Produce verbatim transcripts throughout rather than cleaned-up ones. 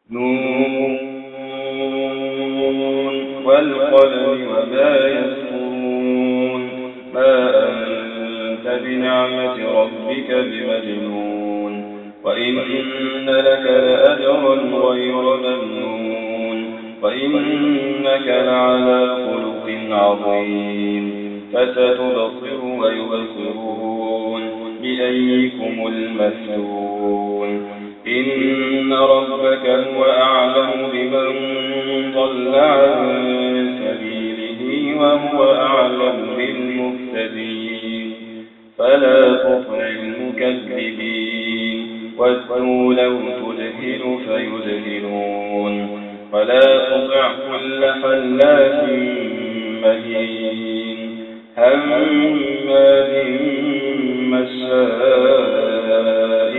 نون والقلم وما يسطرون ما أنت بنعمة ربك بمجنون وإن لك لأجرا غير ممنون وإنك لعلى خلق عظيم فستبصر ويبصرون بأيكم المفتون إن ربك هو أعلم بمن ضل عن سبيله وهو أعلم بالمهتدين فلا تطع المكذبين وادعوا لو تدهن فيدهنون ولا تطع كل حلاف مهين هماز مشاء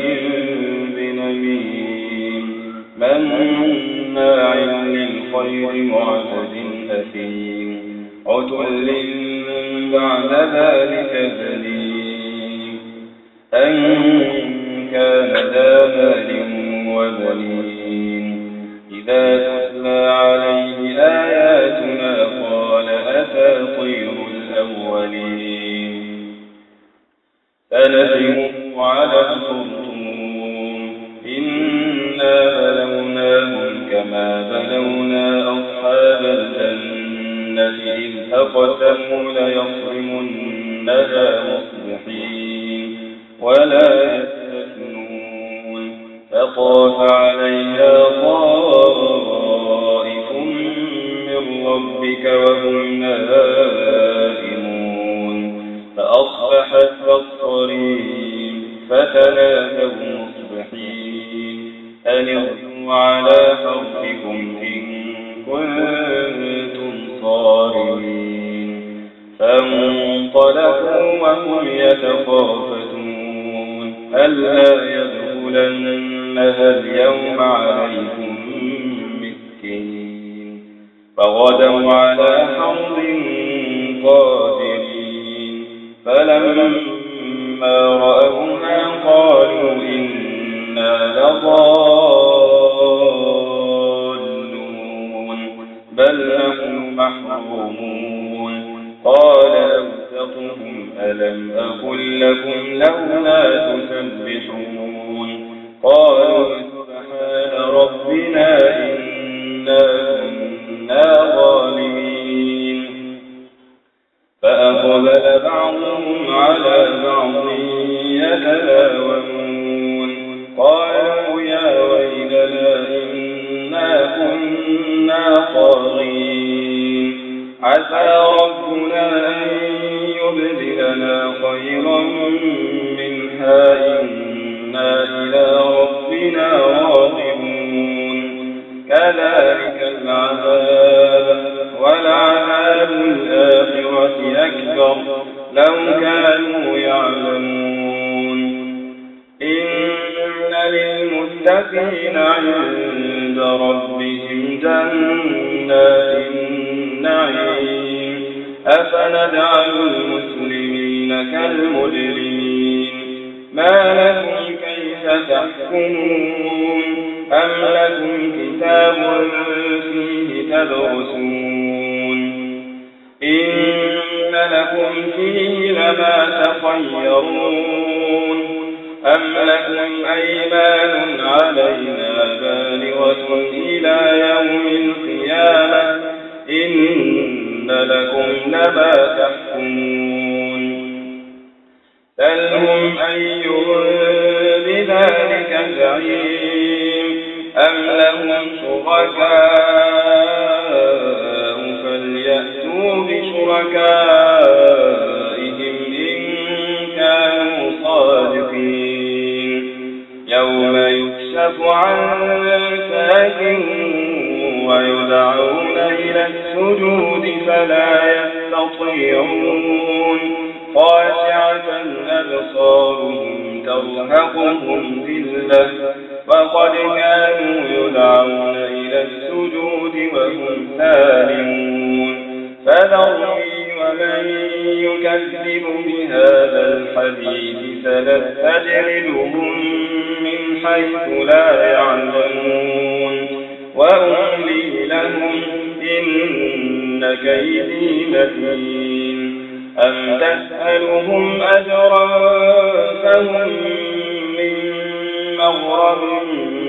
بنميم مناع للخير معتد أثيم عتل بعد ذلك زنيم أن كان ذا مال وبنين إذا تتلى عليه آياتنا قال أساطير الأولين سنسمه على الخرطوم إنا بلوناهم كما بلونا أصحاب الجنة إذ أقسموا ليصرمنها مصبحين ولا يستثنون فطاف عليها طائف من ربك وهم نائمون فأصبحت كالصريم فتنادوا مصبحين أن اغدوا على حرثكم إن كنتم صارمين فانطلقوا وهم يتخافتون ألا يدخلنها اليوم عليكم مسكين فغدوا على حرد قادرين فلما رأوها قالوا إنا لضالون بل نحن محرومون قال أوسطهم ألم أقل لكم لولا تسبحون قالوا سبحان ربنا إنا كنا ظالمين فأقبل بعضهم على بعض يتلاومون قالوا يا ويلنا إنا كنا طاغين عسى ربنا أن يبدلنا خيرا منها إنا إلى ربنا راغبون كذلك العذاب ولعذاب الآخرة أكبر لو كانوا يعلمون إن للمتقين عند ربهم جنات النعيم أفنجعل المسلمين كالمجرمين ما لكم كيف تحكمون أم لكم كتاب فيه تدرسون إن لكم فيه لما تخيرون أم لكم أيمان علينا بالغة إلى يوم القيامة إن لكم لما تحكمون سلهم أيهم بذلك زعيم أم لهم شركاء فليأتوا بشركائهم إن كانوا صادقين يوم يكشف عن ساق ويدعون إلى السجود فلا يستطيعون خاشعة أبصارهم ترهقهم ذلة وقد كانوا يدعون إلى السجود وهم سالمون فذرني ومن يكذب بهذا الحديث سنستدرجهم من حيث لا يعلمون لهم إن كيدي متين أم تسألهم أجرا فهم من مغرم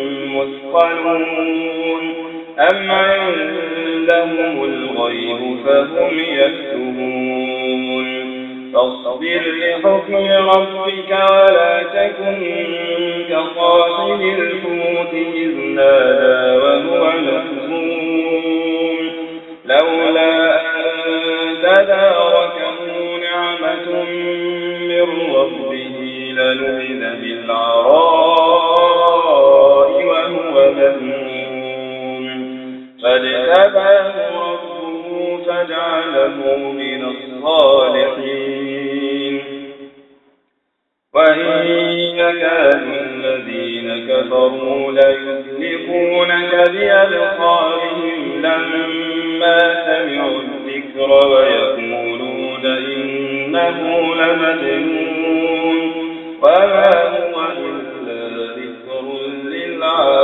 مثقلون أم عندهم الغيب فهم يكتبون فاصبر لحكم ربك ولا تكن كصاحب الحوت إذ نادى وهو مكظوم لولا أن تداركه نعمة من ربه لنبذ بالعراء وهو مذموم فاجتباه ربه فجعله من الصالحين وإن يكاد الذين كفروا ليزلقونك بأبصارهم لما سمعوا الذكر ويقولون إنه لمجنون وما هو إلا ذكر للعالمين.